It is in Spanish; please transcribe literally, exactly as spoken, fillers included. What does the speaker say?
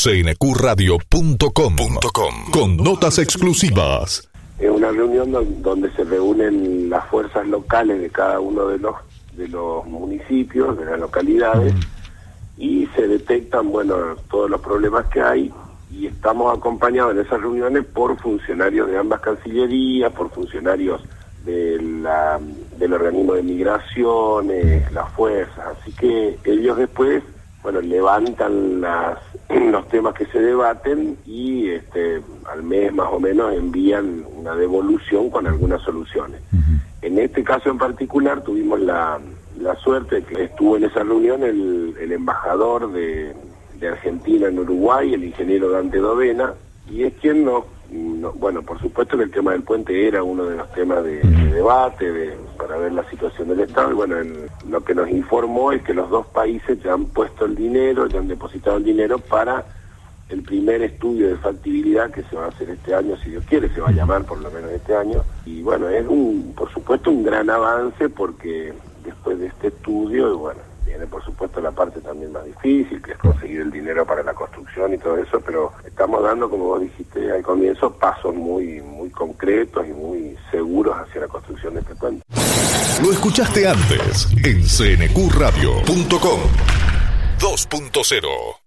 C N Q radio punto com con notas exclusivas. Es una reunión donde se reúnen las fuerzas locales de cada uno de los de los municipios, de las localidades, y se detectan, bueno, todos los problemas que hay, y estamos acompañados en esas reuniones por funcionarios de ambas cancillerías, por funcionarios de la, del organismo de migraciones, las fuerzas, así que ellos después, bueno, levantan las, los temas que se debaten y este, al mes más o menos envían una devolución con algunas soluciones. Uh-huh. En este caso en particular tuvimos la, la suerte de que estuvo en esa reunión el, el embajador de, de Argentina en Uruguay, el ingeniero Dante Dovena, y es quien nos, no, bueno, por supuesto que el tema del puente era uno de los temas de, de debate, de, para ver la situación del Estado, y bueno, en, lo que nos informó es que los dos países ya han puesto el dinero, ya han depositado el dinero para el primer estudio de factibilidad que se va a hacer este año, si Dios quiere, se va a llamar por lo menos este año, y bueno, es un, por supuesto un gran avance, porque después de este estudio, bueno, viene por supuesto la parte también más difícil, que es conseguir el dinero para la construcción y todo eso, pero estamos dando, como vos dijiste al comienzo, pasos muy, muy concretos y muy seguros hacia la construcción de este puente. Lo escuchaste antes en C N Q radio punto com dos punto cero.